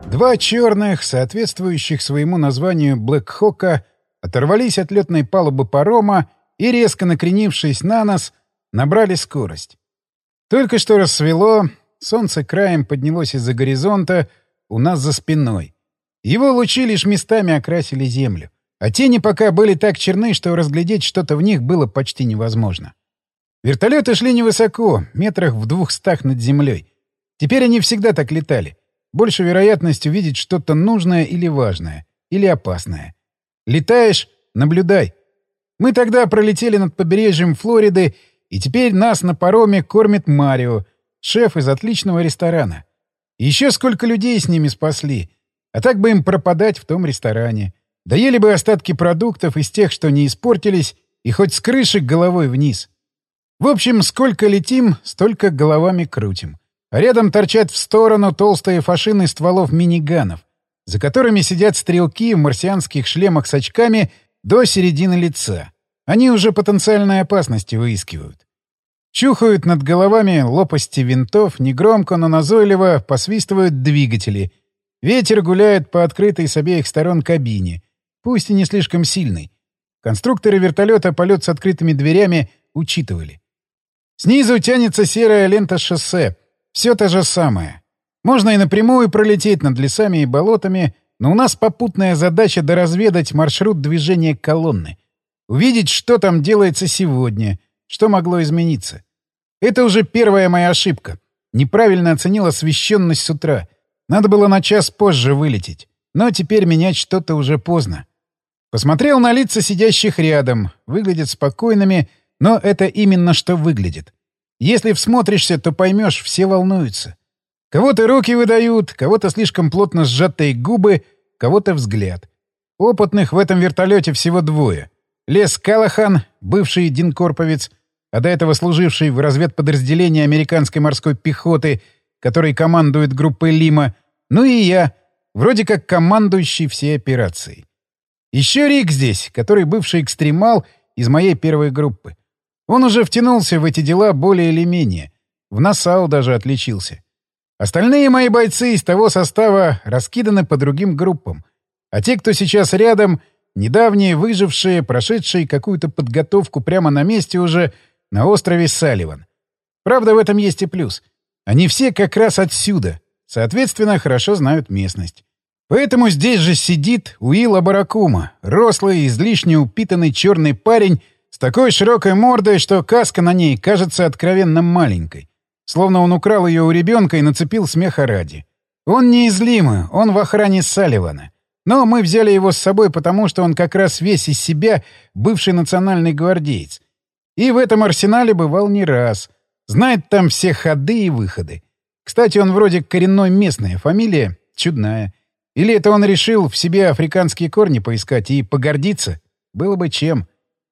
Два черных, соответствующих своему названию Блэк-Хока, оторвались от летной палубы парома и, резко накренившись на нас, набрали скорость. Только что рассвело, солнце краем поднялось из-за горизонта у нас за спиной. Его лучи лишь местами окрасили землю, а тени пока были так черны, что разглядеть что-то в них было почти невозможно. Вертолеты шли невысоко, метрах в 200 над землей. Теперь они всегда так летали. Больше вероятность увидеть что-то нужное или важное, или опасное. Летаешь — наблюдай. Мы тогда пролетели над побережьем Флориды, и теперь нас на пароме кормит Марио, шеф из отличного ресторана. Еще сколько людей с ними спасли. А так бы им пропадать в том ресторане. Доели бы остатки продуктов из тех, что не испортились, и хоть с крыши головой вниз. В общем, сколько летим, столько головами крутим. А рядом торчат в сторону толстые фашины стволов миниганов, за которыми сидят стрелки в марсианских шлемах с очками до середины лица. Они уже потенциальные опасности выискивают. Чухают над головами лопасти винтов, негромко, но назойливо посвистывают двигатели. Ветер гуляет по открытой с обеих сторон кабине, пусть и не слишком сильный. Конструкторы вертолета полет с открытыми дверями учитывали. Снизу тянется серая лента шоссе. Все то же самое. Можно и напрямую пролететь над лесами и болотами, но у нас попутная задача доразведать маршрут движения колонны. Увидеть, что там делается сегодня, что могло измениться. Это уже первая моя ошибка. Неправильно оценил освещенность с утра. Надо было на час позже вылететь. Но теперь менять что-то уже поздно. Посмотрел на лица сидящих рядом. Выглядят спокойными, но это именно что выглядит. Если всмотришься, то поймешь, все волнуются. Кого-то руки выдают, кого-то слишком плотно сжатые губы, кого-то взгляд. Опытных в этом вертолете всего двое. Лес Калахан, бывший динкорповец, а до этого служивший в разведподразделении американской морской пехоты, который командует группой Лима, ну и я, вроде как командующий всей операцией. Еще Рик здесь, который бывший экстремал из моей первой группы. Он уже втянулся в эти дела более или менее. В НАСАУ даже отличился. Остальные мои бойцы из того состава раскиданы по другим группам. А те, кто сейчас рядом, недавние выжившие, прошедшие какую-то подготовку прямо на месте уже на острове Салливан. Правда, в этом есть и плюс. Они все как раз отсюда. Соответственно, хорошо знают местность. Поэтому здесь же сидит Уилл Абаракума, рослый, излишне упитанный черный парень с такой широкой мордой, что каска на ней кажется откровенно маленькой. Словно он украл ее у ребенка и нацепил смеха ради. Он не из Лимы, он в охране Салливана. Но мы взяли его с собой, потому что он как раз весь из себя бывший национальный гвардеец. И в этом арсенале бывал не раз. Знает там все ходы и выходы. Кстати, он вроде коренной местный, фамилия чудная. Или это он решил в себе африканские корни поискать и погордиться? Было бы чем.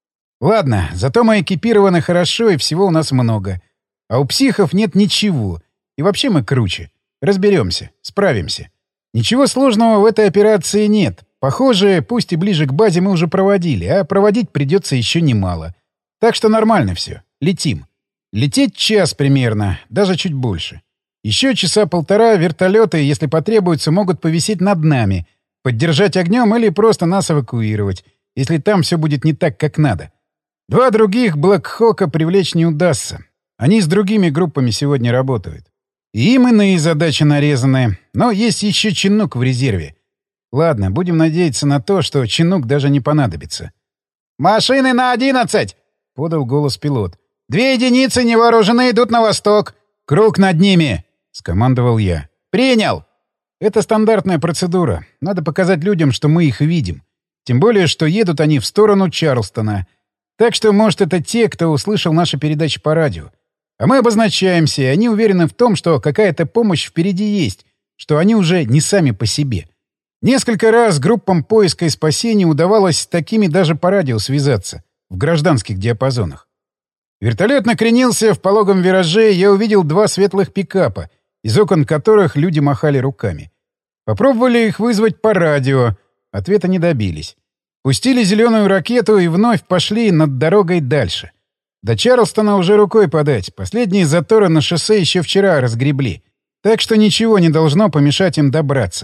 Ладно, зато мы экипированы хорошо и всего у нас много. А у психов нет ничего. И вообще мы круче. Разберемся, справимся. Ничего сложного в этой операции нет. Похоже, пусть и ближе к базе мы уже проводили, а проводить придется еще немало. Так что нормально все. Летим. Лететь час примерно, даже чуть больше. Еще часа полтора вертолеты, если потребуется, могут повисеть над нами, поддержать огнем или просто нас эвакуировать, если там все будет не так, как надо. Два других Блэк-Хока привлечь не удастся. Они с другими группами сегодня работают. И им иные задачи нарезаны, но есть еще Чинук в резерве. Ладно, будем надеяться на то, что Чинук даже не понадобится. «Машины на 11!» — подал голос пилот. «2 единицы невооружены идут на восток. Круг над ними!» — скомандовал я. «Принял!» Это стандартная процедура. Надо показать людям, что мы их видим. Тем более, что едут они в сторону Чарлстона. Так что, может, это те, кто услышал наши передачи по радио. А мы обозначаемся, и они уверены в том, что какая-то помощь впереди есть, что они уже не сами по себе. Несколько раз группам поиска и спасения удавалось с такими даже по радио связаться, в гражданских диапазонах. Вертолет накренился в пологом вираже, и я увидел 2 светлых пикапа, из окон которых люди махали руками. Попробовали их вызвать по радио, ответа не добились. Пустили зеленую ракету и вновь пошли над дорогой дальше. До Чарлстона уже рукой подать. Последние заторы на шоссе еще вчера разгребли. Так что ничего не должно помешать им добраться.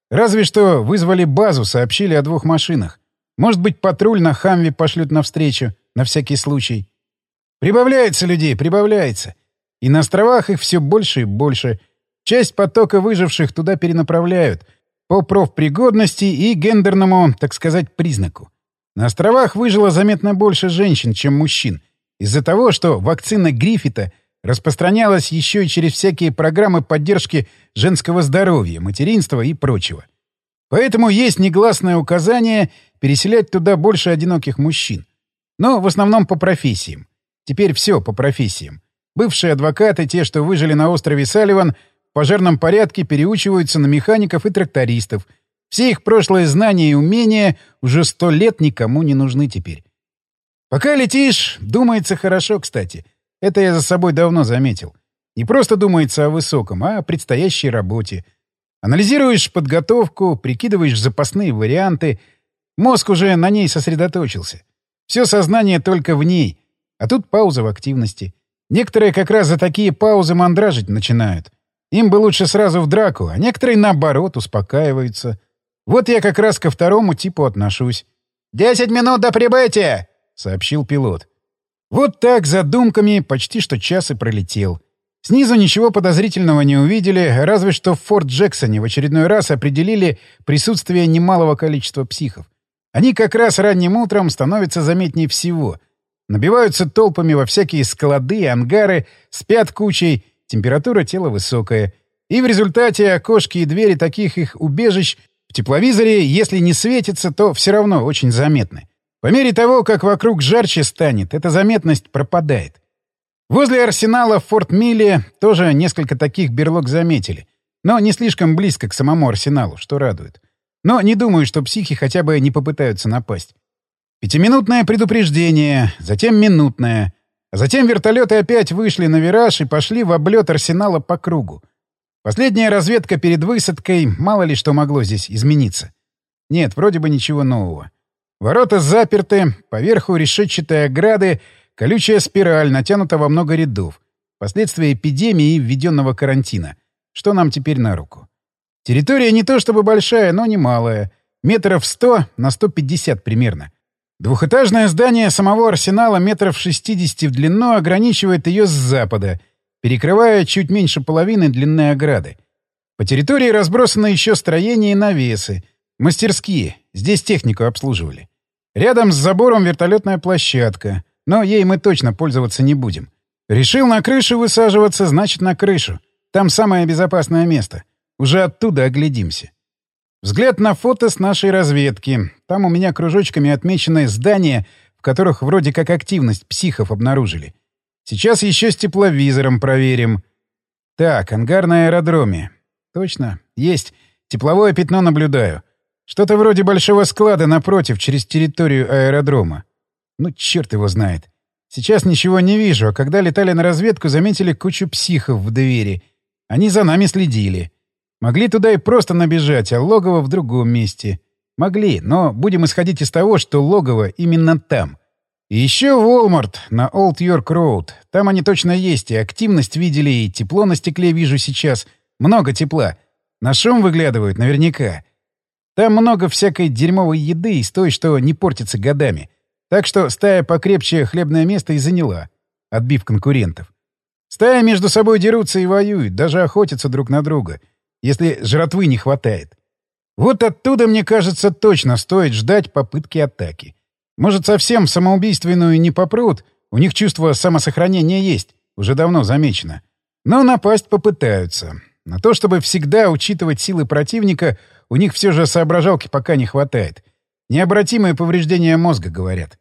Разве что вызвали базу, сообщили о 2 машинах. Может быть, патруль на «Хамве» пошлют навстречу, на всякий случай. Прибавляется людей, прибавляется. И на островах их все больше и больше. Часть потока выживших туда перенаправляют по профпригодности и гендерному, так сказать, признаку. На островах выжило заметно больше женщин, чем мужчин, из-за того, что вакцина Гриффита распространялась еще и через всякие программы поддержки женского здоровья, материнства и прочего. Поэтому есть негласное указание переселять туда больше одиноких мужчин. Но в основном по профессиям. Теперь все по профессиям. Бывшие адвокаты, те, что выжили на острове Салливан, в пожарном порядке переучиваются на механиков и трактористов. Все их прошлые знания и умения уже 100 лет никому не нужны теперь. Пока летишь, думается хорошо, кстати. Это я за собой давно заметил. Не просто думается о высоком, а о предстоящей работе. Анализируешь подготовку, прикидываешь запасные варианты. Мозг уже на ней сосредоточился. Все сознание только в ней. А тут пауза в активности. Некоторые как раз за такие паузы мандражить начинают. Им бы лучше сразу в драку, а некоторые, наоборот, успокаиваются. Вот я как раз ко второму типу отношусь. «10 минут до прибытия!» — сообщил пилот. Вот так, задумками, почти что час и пролетел. Снизу ничего подозрительного не увидели, разве что в Форт Джексоне в очередной раз определили присутствие немалого количества психов. Они как раз ранним утром становятся заметнее всего. Набиваются толпами во всякие склады, ангары, спят кучей, температура тела высокая. И в результате окошки и двери таких их убежищ в тепловизоре, если не светятся, то все равно очень заметны. По мере того, как вокруг жарче станет, эта заметность пропадает. Возле арсенала в Форт-Милле тоже несколько таких берлог заметили, но не слишком близко к самому арсеналу, что радует. Но не думаю, что психи хотя бы не попытаются напасть. 5-минутное предупреждение, затем минутное. А затем вертолеты опять вышли на вираж и пошли в облет арсенала по кругу. Последняя разведка перед высадкой, мало ли что могло здесь измениться. Нет, вроде бы ничего нового. Ворота заперты, поверху решетчатые ограды, колючая спираль натянута во много рядов. Последствия эпидемии и введенного карантина. Что нам теперь на руку? Территория не то чтобы большая, но немалая. Метров 100 на 150 примерно. Двухэтажное здание самого арсенала метров 60 в длину ограничивает ее с запада, перекрывая чуть меньше половины длины ограды. По территории разбросаны еще строения и навесы. Мастерские. Здесь технику обслуживали. Рядом с забором вертолетная площадка. Но ей мы точно пользоваться не будем. Решил на крышу высаживаться, значит на крышу. Там самое безопасное место. Уже оттуда оглядимся. Взгляд на фото с нашей разведки. Там у меня кружочками отмечены здания, в которых вроде как активность психов обнаружили. Сейчас еще с тепловизором проверим. Так, ангар на аэродроме. Точно, есть. Тепловое пятно наблюдаю. Что-то вроде большого склада напротив, через территорию аэродрома. Ну, черт его знает. Сейчас ничего не вижу, а когда летали на разведку, заметили кучу психов в двери. Они за нами следили. Могли туда и просто набежать, а логово в другом месте. Могли, но будем исходить из того, что логово именно там. И еще Walmart на Олд Йорк Роуд. Там они точно есть, и активность видели, и тепло на стекле вижу сейчас. Много тепла. На шум выглядывают наверняка. Там много всякой дерьмовой еды из той, что не портится годами. Так что стая покрепче хлебное место и заняла, отбив конкурентов. Стаи между собой дерутся и воюют, даже охотятся друг на друга, если жратвы не хватает. Вот оттуда, мне кажется, точно стоит ждать попытки атаки. Может, совсем в самоубийственную не попрут, у них чувство самосохранения есть, уже давно замечено. Но напасть попытаются. На то, чтобы всегда учитывать силы противника, у них все же соображалки пока не хватает. Необратимые повреждения мозга, говорят.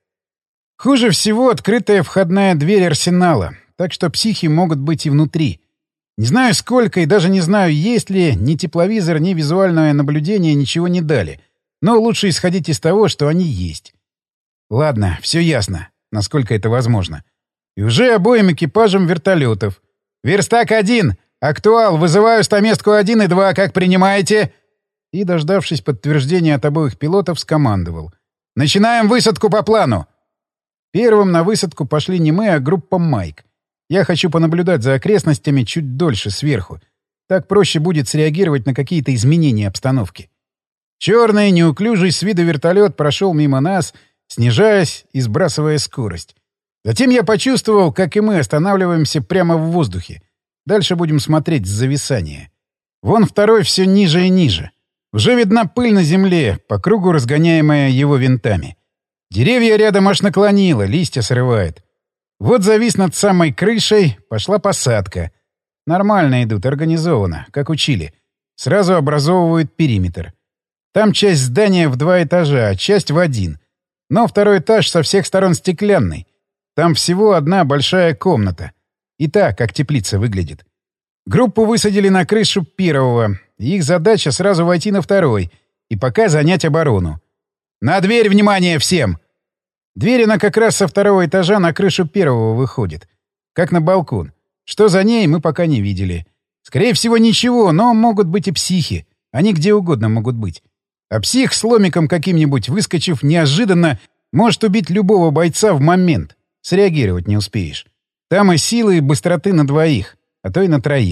Хуже всего открытая входная дверь арсенала, так что психи могут быть и внутри. Не знаю сколько и даже не знаю, есть ли ни тепловизор, ни визуальное наблюдение ничего не дали. Но лучше исходить из того, что они есть. Ладно, все ясно, насколько это возможно. И уже обоим экипажам вертолетов. «Верстак-1! Актуал! Вызываю стаместку 1 и 2, как принимаете?» И, дождавшись подтверждения от обоих пилотов, скомандовал. «Начинаем высадку по плану!» Первым на высадку пошли не мы, а группа «Майк». Я хочу понаблюдать за окрестностями чуть дольше, сверху. Так проще будет среагировать на какие-то изменения обстановки. Черный, неуклюжий с виду вертолет прошел мимо нас, снижаясь и сбрасывая скорость. Затем я почувствовал, как и мы останавливаемся прямо в воздухе. Дальше будем смотреть с зависания. Вон второй все ниже и ниже. Уже видна пыль на земле, по кругу разгоняемая его винтами. Деревья рядом аж наклонило, листья срывает. Вот завис над самой крышей, пошла посадка. Нормально идут, организованно, как учили. Сразу образовывают периметр. Там часть здания в 2 этажа, а часть в 1. Но второй этаж со всех сторон стеклянный. Там всего одна большая комната. И та, как теплица выглядит. Группу высадили на крышу первого. Их задача сразу войти на второй. И пока занять оборону. «На дверь, внимание всем!» Дверь, она как раз со второго этажа на крышу первого выходит. Как на балкон. Что за ней, мы пока не видели. Скорее всего, ничего, но могут быть и психи. Они где угодно могут быть. А псих с ломиком каким-нибудь, выскочив неожиданно, может убить любого бойца в момент. Среагировать не успеешь. Там и силы, и быстроты на 2, а то и на 3.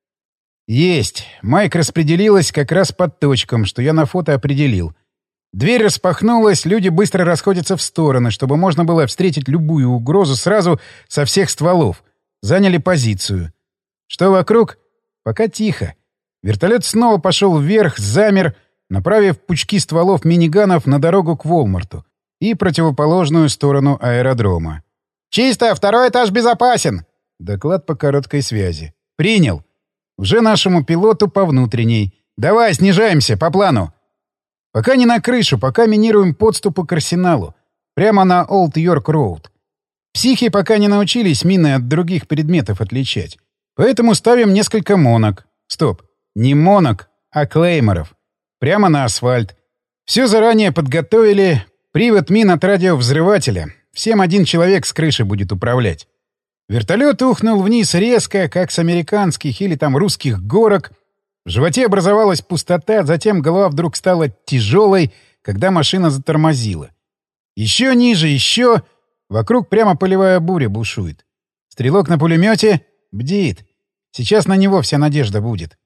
Есть. Майк распределилась как раз под точкам, что я на фото определил. Дверь распахнулась, люди быстро расходятся в стороны, чтобы можно было встретить любую угрозу сразу со всех стволов. Заняли позицию. Что вокруг? Пока тихо. Вертолет снова пошел вверх, замер, направив пучки стволов миниганов на дорогу к Волмарту и противоположную сторону аэродрома. «Чисто! Второй этаж безопасен!» Доклад по короткой связи. «Принял. Уже нашему пилоту по внутренней. Давай, снижаемся, по плану. Пока не на крышу, пока минируем подступы к арсеналу. Прямо на Олд Йорк Роуд. Психи пока не научились мины от других предметов отличать. Поэтому ставим несколько монок. Стоп. Не монок, а клейморов. Прямо на асфальт. Все заранее подготовили. Привод мин от радиовзрывателя. Всем один человек с крыши будет управлять. Вертолет ухнул вниз резко, как с американских или там русских горок. В животе образовалась пустота, затем голова вдруг стала тяжелой, когда машина затормозила. Еще ниже, еще... Вокруг прямо полевая буря бушует. Стрелок на пулемете бдит. Сейчас на него вся надежда будет.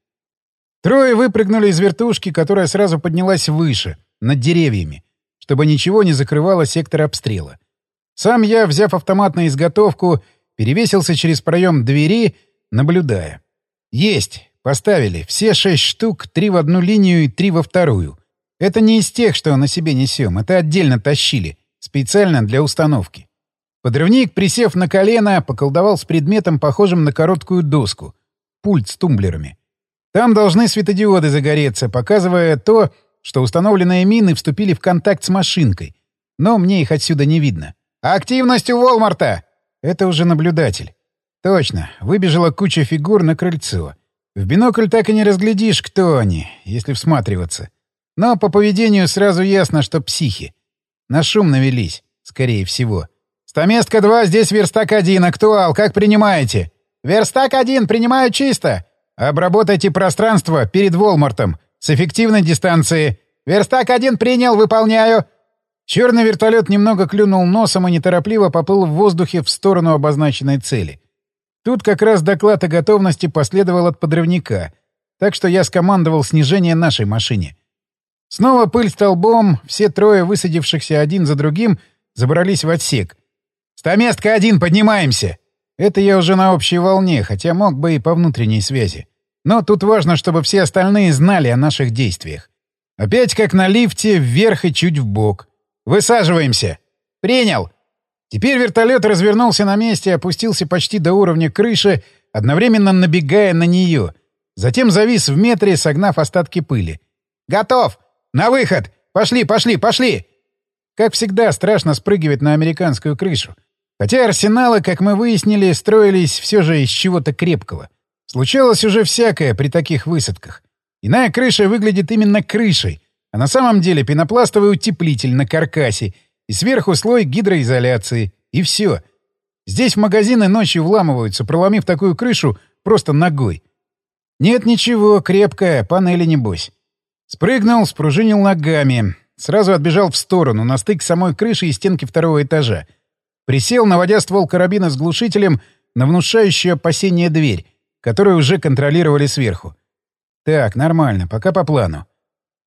Трое выпрыгнули из вертушки, которая сразу поднялась выше, над деревьями, чтобы ничего не закрывало сектор обстрела. Сам я, взяв автомат на изготовку, перевесился через проем двери, наблюдая. Есть! Поставили. Все 6 штук, 3 в одну линию и 3 во вторую. Это не из тех, что на себе несем. Это отдельно тащили. Специально для установки. Подрывник, присев на колено, поколдовал с предметом, похожим на короткую доску. Пульт с тумблерами. Там должны светодиоды загореться, показывая то, что установленные мины вступили в контакт с машинкой. Но мне их отсюда не видно. «Активность у Волмарта!» Это уже наблюдатель. Точно. Выбежала куча фигур на крыльцо. В бинокль так и не разглядишь, кто они, если всматриваться. Но по поведению сразу ясно, что психи. На шум навелись, скорее всего. «Стаместка-2, здесь Верстак-1. Актуал, как принимаете?» «Верстак-1, принимаю чисто!» «Обработайте пространство перед Волмартом с эффективной дистанции». «Верстак-1 принял, выполняю!» Черный вертолет немного клюнул носом и неторопливо поплыл в воздухе в сторону обозначенной цели. Тут как раз доклад о готовности последовал от подрывника, так что я скомандовал снижение нашей машине. Снова пыль столбом, все трое высадившихся один за другим забрались в отсек. «Стаместка-1, поднимаемся!» Это я уже на общей волне, хотя мог бы и по внутренней связи. Но тут важно, чтобы все остальные знали о наших действиях. Опять как на лифте, вверх и чуть вбок. «Высаживаемся!» «Принял!» Теперь вертолет развернулся на месте и опустился почти до уровня крыши, одновременно набегая на нее. Затем завис в метре, согнав остатки пыли. «Готов! На выход! Пошли, пошли, пошли!» Как всегда, страшно спрыгивать на американскую крышу. Хотя арсеналы, как мы выяснили, строились все же из чего-то крепкого. Случалось уже всякое при таких высадках. Иная крыша выглядит именно крышей, а на самом деле пенопластовый утеплитель на каркасе и сверху слой гидроизоляции. И все. Здесь в магазины ночью вламываются, проломив такую крышу просто ногой. Нет ничего, крепкая, панели небось. Спрыгнул, спружинил ногами. Сразу отбежал в сторону, на стык самой крыши и стенки второго этажа. Присел, наводя ствол карабина с глушителем на внушающую опасение дверь, которую уже контролировали сверху. Так, нормально, пока по плану.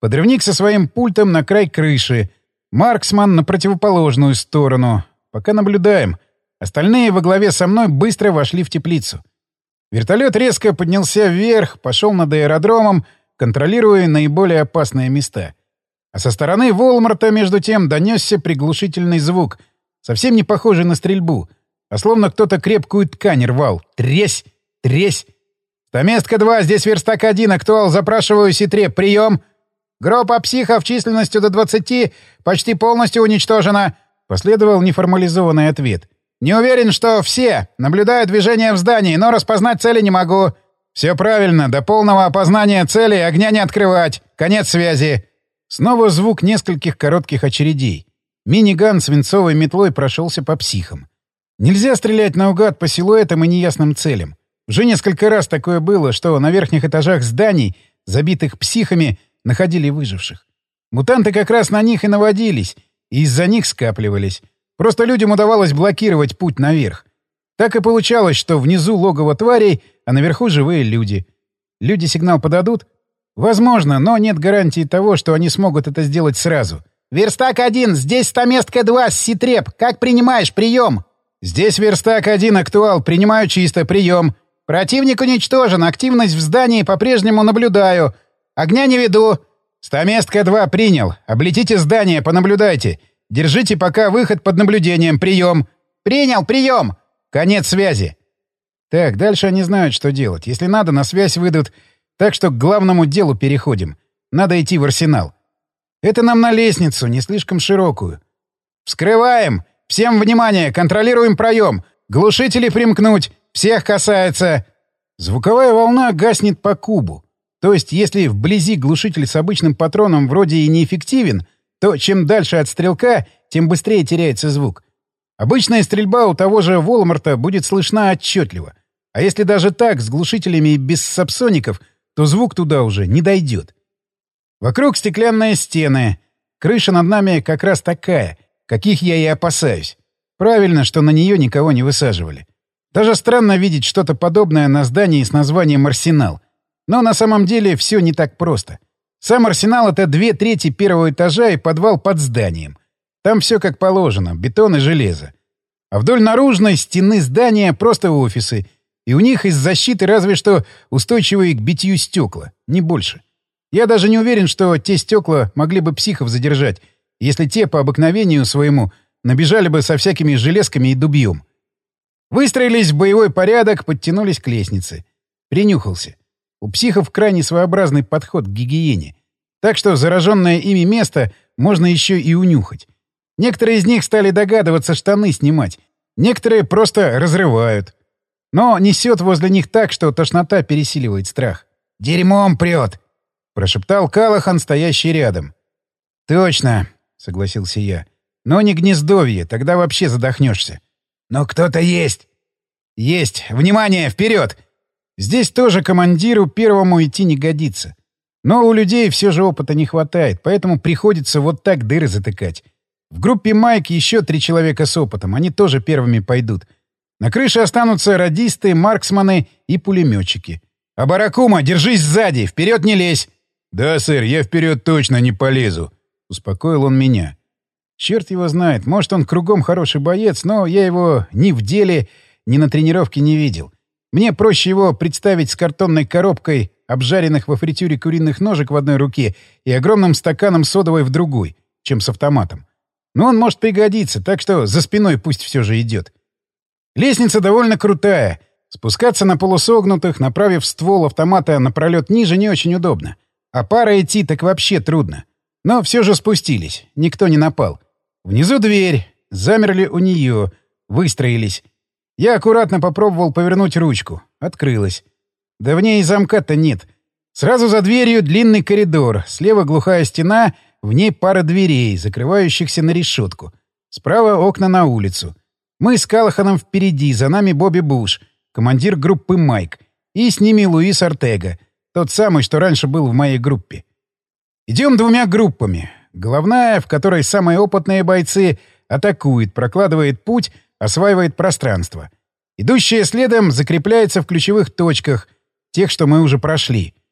Подрывник со своим пультом на край крыши. Марксман на противоположную сторону. Пока наблюдаем. Остальные во главе со мной быстро вошли в теплицу. Вертолет резко поднялся вверх, пошел над аэродромом, контролируя наиболее опасные места. А со стороны Волмарта, между тем, донесся приглушительный звук, совсем не похожий на стрельбу, а словно кто-то крепкую ткань рвал. Тресь! Тресь! «Стаместка 2, здесь верстак 1, актуал, запрашиваю Ситреп, прием!» «Группа психов численностью до 20 почти полностью уничтожена», — последовал неформализованный ответ. «Не уверен, что все. Наблюдаю движение в здании, но распознать цели не могу». «Все правильно. До полного опознания цели огня не открывать. Конец связи». Снова звук нескольких коротких очередей. Миниган свинцовой метлой прошелся по психам. Нельзя стрелять наугад по силуэтам и неясным целям. Уже несколько раз такое было, что на верхних этажах зданий, забитых психами, находили выживших. Мутанты как раз на них и наводились, и из-за них скапливались. Просто людям удавалось блокировать путь наверх. Так и получалось, что внизу логово тварей, а наверху живые люди. Люди сигнал подадут? Возможно, но нет гарантии того, что они смогут это сделать сразу. «Верстак 1, здесь стаместка 2, Ситреп. Как принимаешь? Прием!» «Здесь верстак 1, актуал. Принимаю чисто. Прием!» «Противник уничтожен. Активность в здании по-прежнему наблюдаю. Огня не веду. Стаместка 2 принял. Облетите здание, понаблюдайте. Держите пока выход под наблюдением. Прием!» «Принял, прием!» «Конец связи!» Так, дальше они знают, что делать. Если надо, на связь выйдут. Так что к главному делу переходим. Надо идти в арсенал. Это нам на лестницу, не слишком широкую. «Вскрываем! Всем внимание! Контролируем проем! Глушители примкнуть! Всех касается!» Звуковая волна гаснет по кубу. То есть, если вблизи глушитель с обычным патроном вроде и неэффективен, то чем дальше от стрелка, тем быстрее теряется звук. Обычная стрельба у того же Волмарта будет слышна отчетливо. А если даже так, с глушителями и без сапсоников, то звук туда уже не дойдет. Вокруг стеклянные стены. Крыша над нами как раз такая, каких я и опасаюсь. Правильно, что на нее никого не высаживали. Даже странно видеть что-то подобное на здании с названием «Арсенал». Но на самом деле все не так просто. Сам арсенал — это 2/3 первого этажа и подвал под зданием. Там все как положено — бетон и железо. А вдоль наружной стены здания просто офисы. И у них из защиты разве что устойчивые к битью стекла, не больше. Я даже не уверен, что те стекла могли бы психов задержать, если те по обыкновению своему набежали бы со всякими железками и дубьем. Выстроились в боевой порядок, подтянулись к лестнице. Принюхался. У психов крайне своеобразный подход к гигиене. Так что зараженное ими место можно еще и унюхать. Некоторые из них стали догадываться штаны снимать. Некоторые просто разрывают. Но несет возле них так, что тошнота пересиливает страх. «Дерьмом прет!» — прошептал Калахан, стоящий рядом. «Точно!» — согласился я. «Но не гнездовье, тогда вообще задохнешься». «Но кто-то есть!» «Есть! Внимание! Вперед!» Здесь тоже командиру первому идти не годится. Но у людей все же опыта не хватает, поэтому приходится вот так дыры затыкать. В группе Майк еще 3 человека с опытом, они тоже первыми пойдут. На крыше останутся радисты, марксманы и пулеметчики. «А Баракума, держись сзади! Вперед не лезь!» «Да, сэр, я вперед точно не полезу!» — успокоил он меня. Черт его знает, может, он кругом хороший боец, но я его ни в деле, ни на тренировке не видел. Мне проще его представить с картонной коробкой обжаренных во фритюре куриных ножек в одной руке и огромным стаканом содовой в другой, чем с автоматом. Но он может пригодиться, так что за спиной пусть все же идет. Лестница довольно крутая. Спускаться на полусогнутых, направив ствол автомата напролет ниже, не очень удобно. А пара идти так вообще трудно. Но все же спустились. Никто не напал. Внизу дверь. Замерли у нее. Выстроились. Я аккуратно попробовал повернуть ручку. Открылась. Да в ней и замка-то нет. Сразу за дверью длинный коридор. Слева глухая стена, в ней пара дверей, закрывающихся на решетку. Справа окна на улицу. Мы с Калаханом впереди, за нами Бобби Буш, командир группы Майк, и с ними Луис Ортега, тот самый, что раньше был в моей группе. Идем 2 группами. Головная, в которой самые опытные бойцы, атакует, прокладывает путь, осваивает пространство. Идущая следом закрепляется в ключевых точках, тех, что мы уже прошли.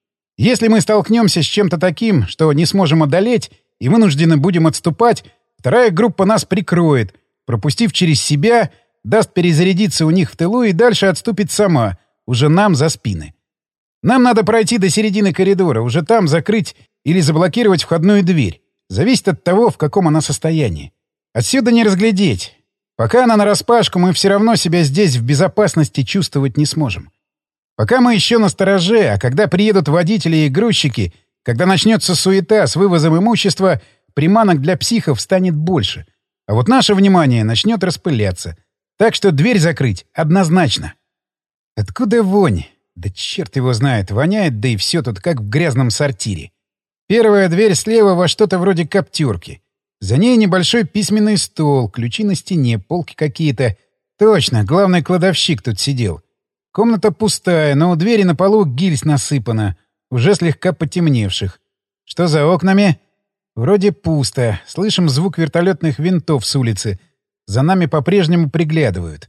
Если мы столкнемся с чем-то таким, что не сможем одолеть, и вынуждены будем отступать, вторая группа нас прикроет, пропустив через себя, даст перезарядиться у них в тылу и дальше отступит сама, уже нам за спины. Нам надо пройти до середины коридора, уже там закрыть или заблокировать входную дверь. Зависит от того, в каком она состоянии. Отсюда не разглядеть. Пока она нараспашку, мы все равно себя здесь в безопасности чувствовать не сможем. Пока мы еще на стороже, а когда приедут водители и грузчики, когда начнется суета с вывозом имущества, приманок для психов станет больше. А вот наше внимание начнет распыляться. Так что дверь закрыть однозначно. Откуда вонь? Да черт его знает, воняет, да и все тут как в грязном сортире. Первая дверь слева во что-то вроде коптерки. За ней небольшой письменный стол, ключи на стене, полки какие-то. Точно, главный кладовщик тут сидел. Комната пустая, но у двери на полу гильз насыпана, уже слегка потемневших. Что за окнами? Вроде пусто. Слышим звук вертолетных винтов с улицы. За нами по-прежнему приглядывают.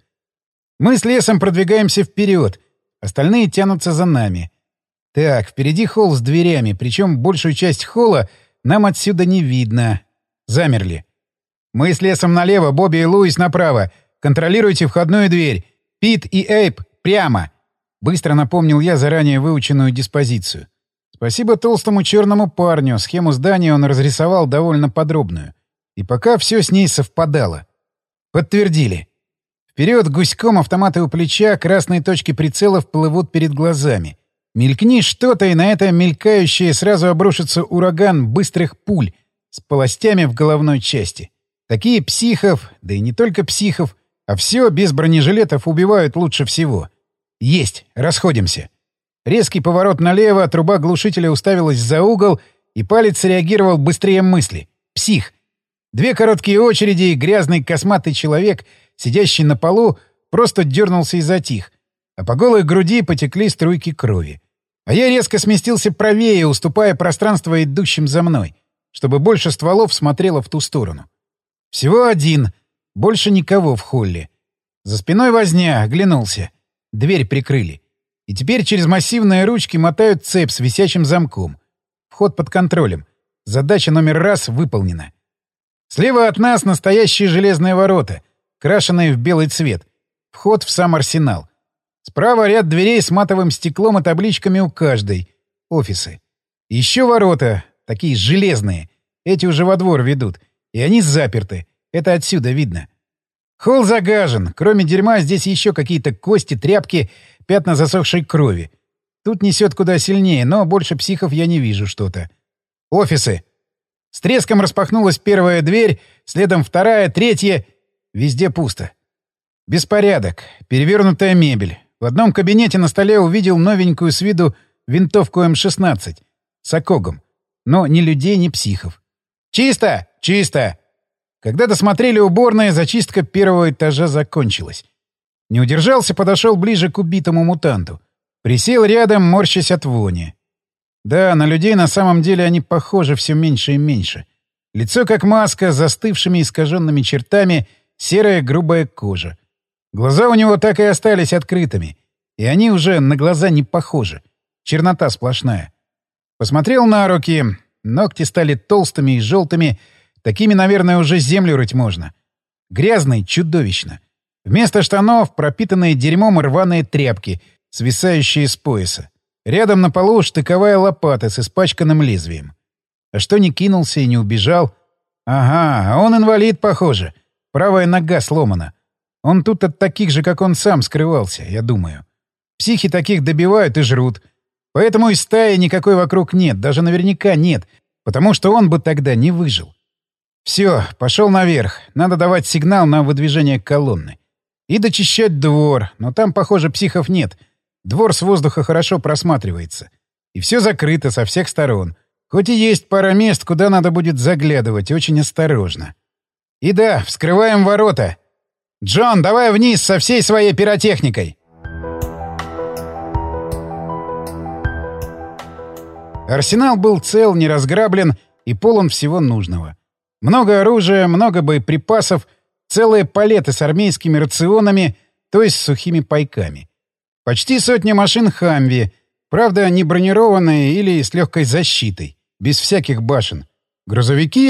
Мы с лесом продвигаемся вперед. Остальные тянутся за нами. Так, впереди холл с дверями, причем большую часть холла нам отсюда не видно. Замерли. Мы с лесом налево, Бобби и Луис направо. Контролируйте входную дверь. Пит и Эйп прямо. Быстро напомнил я заранее выученную диспозицию. Спасибо толстому черному парню. Схему здания он разрисовал довольно подробную. И пока все с ней совпадало. Подтвердили. Вперед гуськом, автоматы у плеча, красные точки прицелов плывут перед глазами. Мелькни что-то, и на это мелькающее сразу обрушится ураган быстрых пуль с полостями в головной части. Такие психов, да и не только психов, а все без бронежилетов убивают лучше всего. Есть, расходимся. Резкий поворот налево, труба глушителя уставилась за угол, и палец среагировал быстрее мысли. Псих. Две короткие очереди, и грязный косматый человек, сидящий на полу, просто дернулся и затих, а по голой груди потекли струйки крови. А я резко сместился правее, уступая пространство идущим за мной, чтобы больше стволов смотрело в ту сторону. Всего один, больше никого в холле. За спиной возня, оглянулся. Дверь прикрыли. И теперь через массивные ручки мотают цепь с висячим замком. Вход под контролем. Задача номер раз выполнена. Слева от нас настоящие железные ворота, крашеные в белый цвет. Вход в сам арсенал. Справа ряд дверей с матовым стеклом и табличками у каждой. Офисы. Еще ворота, такие железные. Эти уже во двор ведут. И они заперты. Это отсюда видно. Холл загажен. Кроме дерьма здесь еще какие-то кости, тряпки, пятна засохшей крови. Тут несет куда сильнее, но больше психов я не вижу что-то. Офисы. С треском распахнулась первая дверь, следом вторая, третья. Везде пусто. Беспорядок. Перевернутая мебель. В одном кабинете на столе увидел новенькую с виду винтовку М-16 с окогом. Но ни людей, ни психов. «Чисто! Чисто!» Когда досмотрели уборные, зачистка первого этажа закончилась. Не удержался, подошел ближе к убитому мутанту. Присел рядом, морщась от вони. Да, на людей на самом деле они похожи все меньше и меньше. Лицо как маска, с застывшими искаженными чертами, серая грубая кожа. Глаза у него так и остались открытыми. И они уже на глаза не похожи. Чернота сплошная. Посмотрел на руки. Ногти стали толстыми и желтыми. Такими, наверное, уже землю рыть можно. Грязный, чудовищно. Вместо штанов пропитанные дерьмом рваные тряпки, свисающие с пояса. Рядом на полу штыковая лопата с испачканным лезвием. А что не кинулся и не убежал? Ага, а он инвалид, похоже. Правая нога сломана. Он тут от таких же, как он сам, скрывался, я думаю. Психи таких добивают и жрут. Поэтому и стаи никакой вокруг нет, даже наверняка нет, потому что он бы тогда не выжил. Все, пошел наверх. Надо давать сигнал на выдвижение колонны. И дочищать двор, но там, похоже, психов нет. Двор с воздуха хорошо просматривается. И все закрыто со всех сторон. Хоть и есть пара мест, куда надо будет заглядывать, очень осторожно. И да, вскрываем ворота. Джон, давай вниз со всей своей пиротехникой. Арсенал был цел, не разграблен и полон всего нужного. Много оружия, много боеприпасов, целые палеты с армейскими рационами, то есть с сухими пайками. Почти сотня машин «Хамви», Правда, не бронированные или с легкой защитой, без всяких башен. Грузовики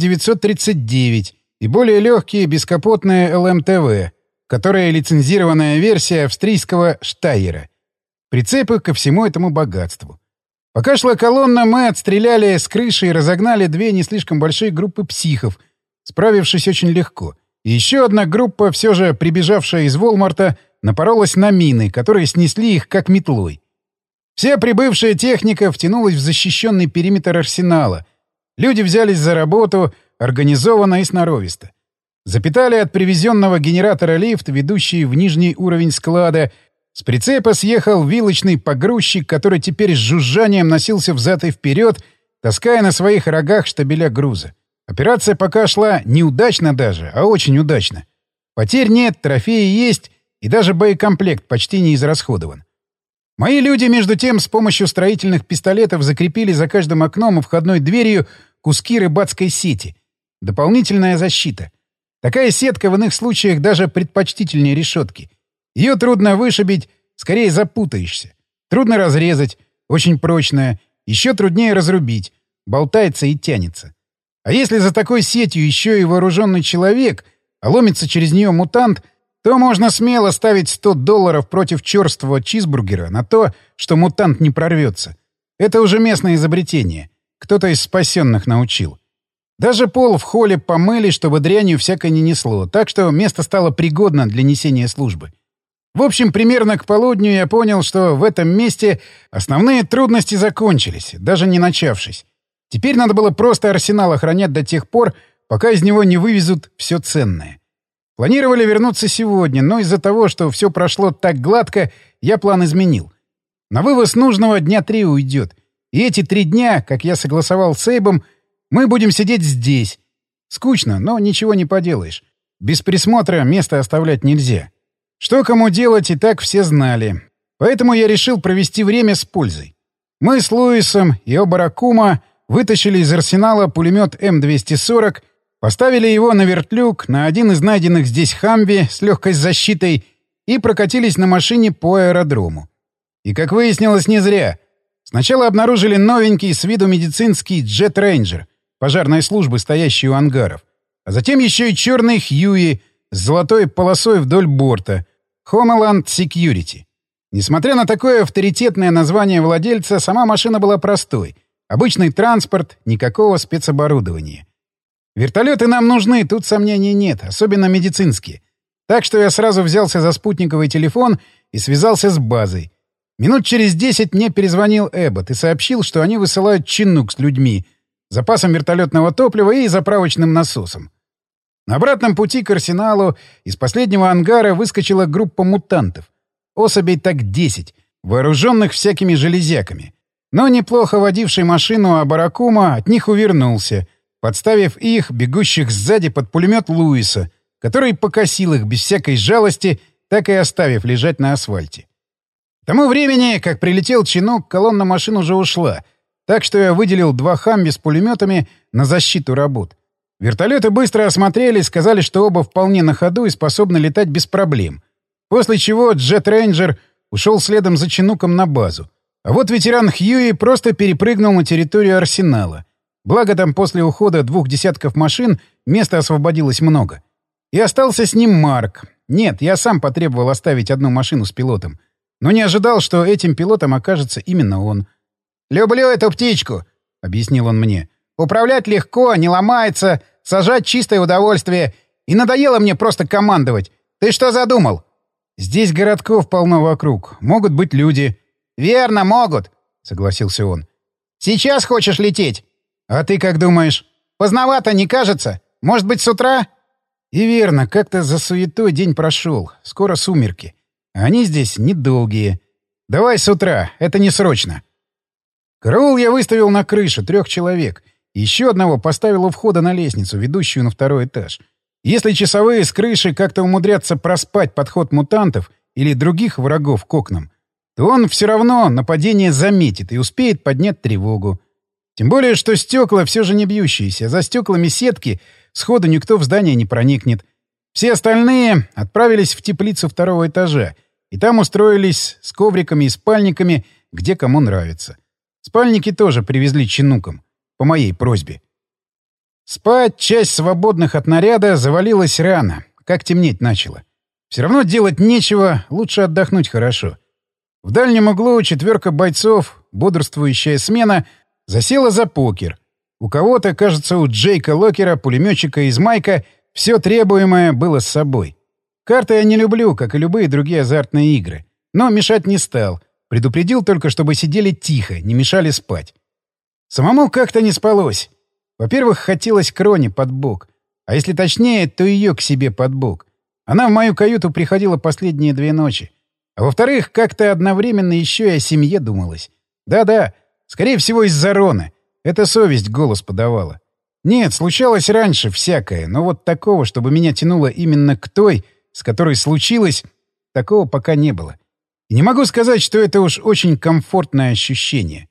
М939 и более легкие бескапотные ЛМТВ, которая лицензированная версия австрийского «Штайера». Прицепы ко всему этому богатству. Пока шла колонна, мы отстреляли с крыши и разогнали две не слишком большие группы психов, справившись очень легко. И еще одна группа, все же прибежавшая из Волмарта, напоролась на мины, которые снесли их как метлой. Вся прибывшая техника втянулась в защищенный периметр арсенала. Люди взялись за работу организованно и сноровисто. Запитали от привезенного генератора лифт, ведущий в нижний уровень склада. С прицепа съехал вилочный погрузчик, который теперь с жужжанием носился взад и вперед, таская на своих рогах штабеля груза. Операция пока шла неудачно даже, а очень удачно. Потерь нет, трофеи есть, и даже боекомплект почти не израсходован. Мои люди, между тем, с помощью строительных пистолетов закрепили за каждым окном и входной дверью куски рыбацкой сети. Дополнительная защита. Такая сетка в иных случаях даже предпочтительнее решетки. Ее трудно вышибить, скорее запутаешься. Трудно разрезать, очень прочная. Еще труднее разрубить. Болтается и тянется. А если за такой сетью еще и вооруженный человек, а ломится через нее мутант, то можно смело ставить $100 против черствого чизбургера на то, что мутант не прорвется. Это уже местное изобретение. Кто-то из спасенных научил. Даже пол в холле помыли, чтобы дрянью всякой не несло, так что место стало пригодно для несения службы. В общем, примерно к полудню я понял, что в этом месте основные трудности закончились, даже не начавшись. Теперь надо было просто арсенал охранять до тех пор, пока из него не вывезут все ценное. Планировали вернуться сегодня, но из-за того, что все прошло так гладко, я план изменил. На вывоз нужного дня 3 уйдет. И эти 3 дня, как я согласовал с Эйбом, мы будем сидеть здесь. Скучно, но ничего не поделаешь. Без присмотра место оставлять нельзя. Что кому делать, и так все знали. Поэтому я решил провести время с пользой. Мы с Луисом и оба Ракума вытащили из арсенала пулемет М240, поставили его на вертлюг на один из найденных здесь «Хамви» с легкой защитой и прокатились на машине по аэродрому. И, как выяснилось, не зря. Сначала обнаружили новенький с виду медицинский «Джет Рейнджер» пожарной службы, стоящий у ангаров. А затем еще и черный «Хьюи» с золотой полосой вдоль борта «Homeland Security». Несмотря на такое авторитетное название владельца, сама машина была простой. Обычный транспорт, никакого спецоборудования. Вертолеты нам нужны, тут сомнений нет, особенно медицинские. Так что я сразу взялся за спутниковый телефон и связался с базой. Минут через 10 мне перезвонил Эббот и сообщил, что они высылают чинук с людьми, запасом вертолетного топлива и заправочным насосом. На обратном пути к арсеналу из последнего ангара выскочила группа мутантов. Особей так 10, вооруженных всякими железяками. Но неплохо водивший машину Абаракума от них увернулся, подставив их, бегущих сзади под пулемет Луиса, который покосил их без всякой жалости, так и оставив лежать на асфальте. К тому времени, как прилетел чинок, колонна машин уже ушла, так что я выделил 2 «Хамви» с пулеметами на защиту работ. Вертолеты быстро осмотрели, сказали, что оба вполне на ходу и способны летать без проблем. После чего «Джет Рейнджер» ушел следом за чинуком на базу. А вот ветеран Хьюи просто перепрыгнул на территорию арсенала. Благо там после ухода 2 десятков машин места освободилось много. И остался с ним Марк. Нет, я сам потребовал оставить одну машину с пилотом. Но не ожидал, что этим пилотом окажется именно он. «Люблю эту птичку», — объяснил он мне. «Управлять легко, не ломается, сажать чистое удовольствие. И надоело мне просто командовать. Ты что задумал?» «Здесь городков полно вокруг. Могут быть люди». «Верно, могут», — согласился он. «Сейчас хочешь лететь?» «А ты как думаешь?» «Поздновато, не кажется? Может быть, с утра?» И верно, как-то за суетой день прошел. Скоро сумерки. А они здесь недолгие. Давай с утра, это не срочно. Караул я выставил на крыше 3 человек. Еще одного поставил у входа на лестницу, ведущую на 2-й этаж. Если часовые с крыши как-то умудрятся проспать подход мутантов или других врагов к окнам, то он все равно нападение заметит и успеет поднять тревогу. Тем более, что стекла все же не бьющиеся, а за стеклами сетки сходу никто в здание не проникнет. Все остальные отправились в теплицу 2-го этажа, и там устроились с ковриками и спальниками, где кому нравится. Спальники тоже привезли чинукам, по моей просьбе. Спать часть свободных от наряда завалилась рано, как темнеть начало. Все равно делать нечего, лучше отдохнуть хорошо. В дальнем углу 4 бойцов, бодрствующая смена, засела за покер. У кого-то, кажется, у Джейка Локера, пулеметчика из Майка, все требуемое было с собой. Карты я не люблю, как и любые другие азартные игры. Но мешать не стал. Предупредил только, чтобы сидели тихо, не мешали спать. Самому как-то не спалось. Во-первых, хотелось Кроне под бок. А если точнее, то ее к себе под бок. Она в мою каюту приходила последние 2 ночи. А во-вторых, как-то одновременно еще и о семье думалось. Да-да, скорее всего, из-за Роны. Это совесть голос подавала. Нет, случалось раньше всякое, но вот такого, чтобы меня тянуло именно к той, с которой случилось, такого пока не было. И не могу сказать, что это уж очень комфортное ощущение.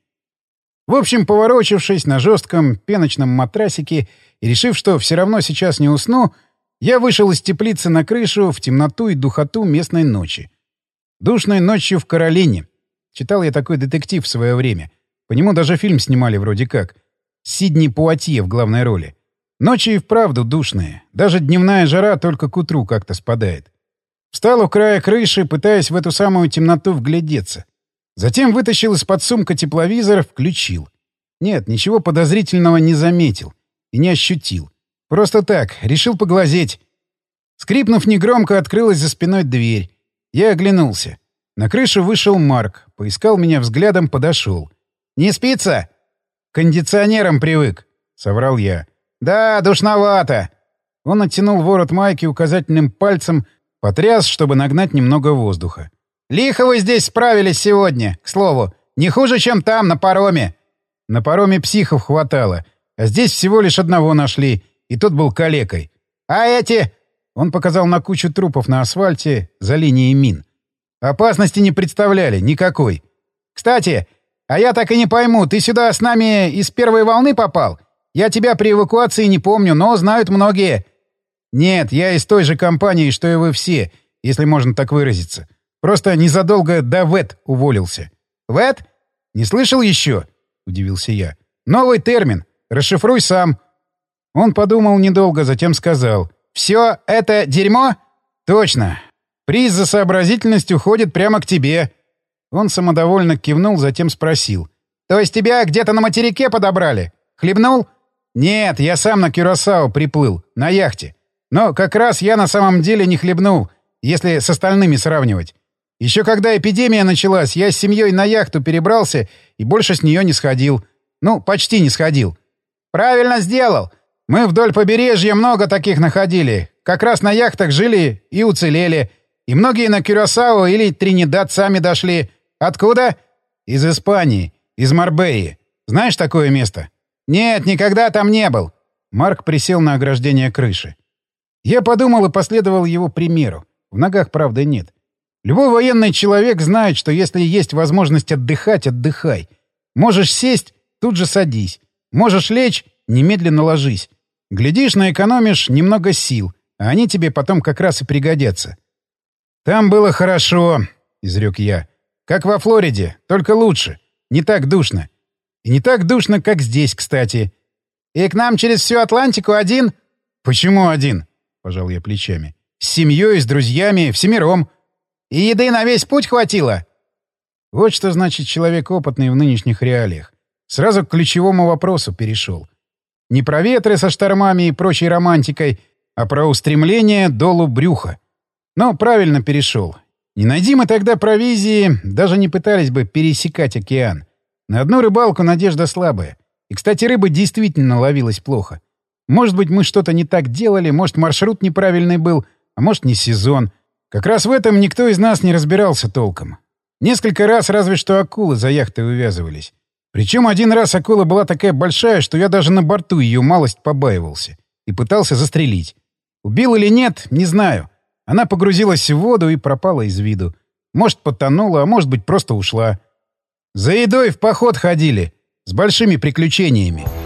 В общем, поворочившись на жестком пеночном матрасике и решив, что все равно сейчас не усну, я вышел из теплицы на крышу в темноту и духоту местной ночи. «Душной ночью в Каролине». Читал я такой детектив в свое время. По нему даже фильм снимали вроде как. Сидни Пуатье в главной роли. Ночи и вправду душные. Даже дневная жара только к утру как-то спадает. Встал у края крыши, пытаясь в эту самую темноту вглядеться. Затем вытащил из-под сумка тепловизор, включил. Нет, ничего подозрительного не заметил. И не ощутил. Просто так, решил поглазеть. Скрипнув негромко, открылась за спиной дверь. Я оглянулся. На крышу вышел Марк. Поискал меня взглядом, подошел. «Не спится?» «Кондиционером привык», — соврал я. «Да, душновато». Он оттянул ворот майки указательным пальцем, потряс, чтобы нагнать немного воздуха. «Лихо вы здесь справились сегодня, к слову. Не хуже, чем там, на пароме». На пароме психов хватало, а здесь всего лишь одного нашли, и тот был калекой. «А эти?» Он показал на кучу трупов на асфальте за линией мин. «Опасности не представляли, никакой. Кстати, а я так и не пойму, ты сюда с нами из первой волны попал? Я тебя при эвакуации не помню, но знают многие». «Нет, я из той же компании, что и вы все, если можно так выразиться. Просто незадолго до ВЭТ уволился». «ВЭТ? Не слышал еще?» — удивился я. «Новый термин. Расшифруй сам». Он подумал недолго, затем сказал. «Все это дерьмо?» «Точно. Приз за сообразительность уходит прямо к тебе». Он самодовольно кивнул, затем спросил. «То есть тебя где-то на материке подобрали? Хлебнул?» «Нет, я сам на Кюрасао приплыл, на яхте. Но как раз я на самом деле не хлебнул, если с остальными сравнивать. Еще когда эпидемия началась, я с семьей на яхту перебрался и больше с нее не сходил. Ну, почти не сходил». «Правильно сделал. Мы вдоль побережья много таких находили. Как раз на яхтах жили и уцелели. И многие на Кюрасао или Тринидад сами дошли. Откуда?» «Из Испании. Из Марбейи. Знаешь такое место?» «Нет, никогда там не был». Марк присел на ограждение крыши. Я подумал и последовал его примеру. В ногах, правда, нет. Любой военный человек знает, что если есть возможность отдыхать — отдыхай. Можешь сесть — тут же садись. Можешь лечь — немедленно ложись. Глядишь, наэкономишь немного сил, а они тебе потом как раз и пригодятся. «Там было хорошо», — изрек я. «Как во Флориде, только лучше. Не так душно. И не так душно, как здесь, кстати». «И к нам через всю Атлантику один?» «Почему один?» — пожал я плечами. «С семьей, с друзьями, всемиром». «И еды на весь путь хватило?» Вот что значит человек опытный в нынешних реалиях. Сразу к ключевому вопросу перешел. Не про ветры со штормами и прочей романтикой, а про устремление долу брюха. Но правильно перешел. Не найди мы тогда провизии, даже не пытались бы пересекать океан. На одну рыбалку надежда слабая. И, кстати, рыба действительно ловилась плохо. Может быть, мы что-то не так делали, может, маршрут неправильный был, а может, не сезон. Как раз в этом никто из нас не разбирался толком. Несколько раз разве что акулы за яхтой увязывались. Причем один раз акула была такая большая, что я даже на борту ее малость побаивался. И пытался застрелить. Убил или нет, не знаю. Она погрузилась в воду и пропала из виду. Может, потонула, а может быть, просто ушла. За едой в поход ходили. С большими приключениями.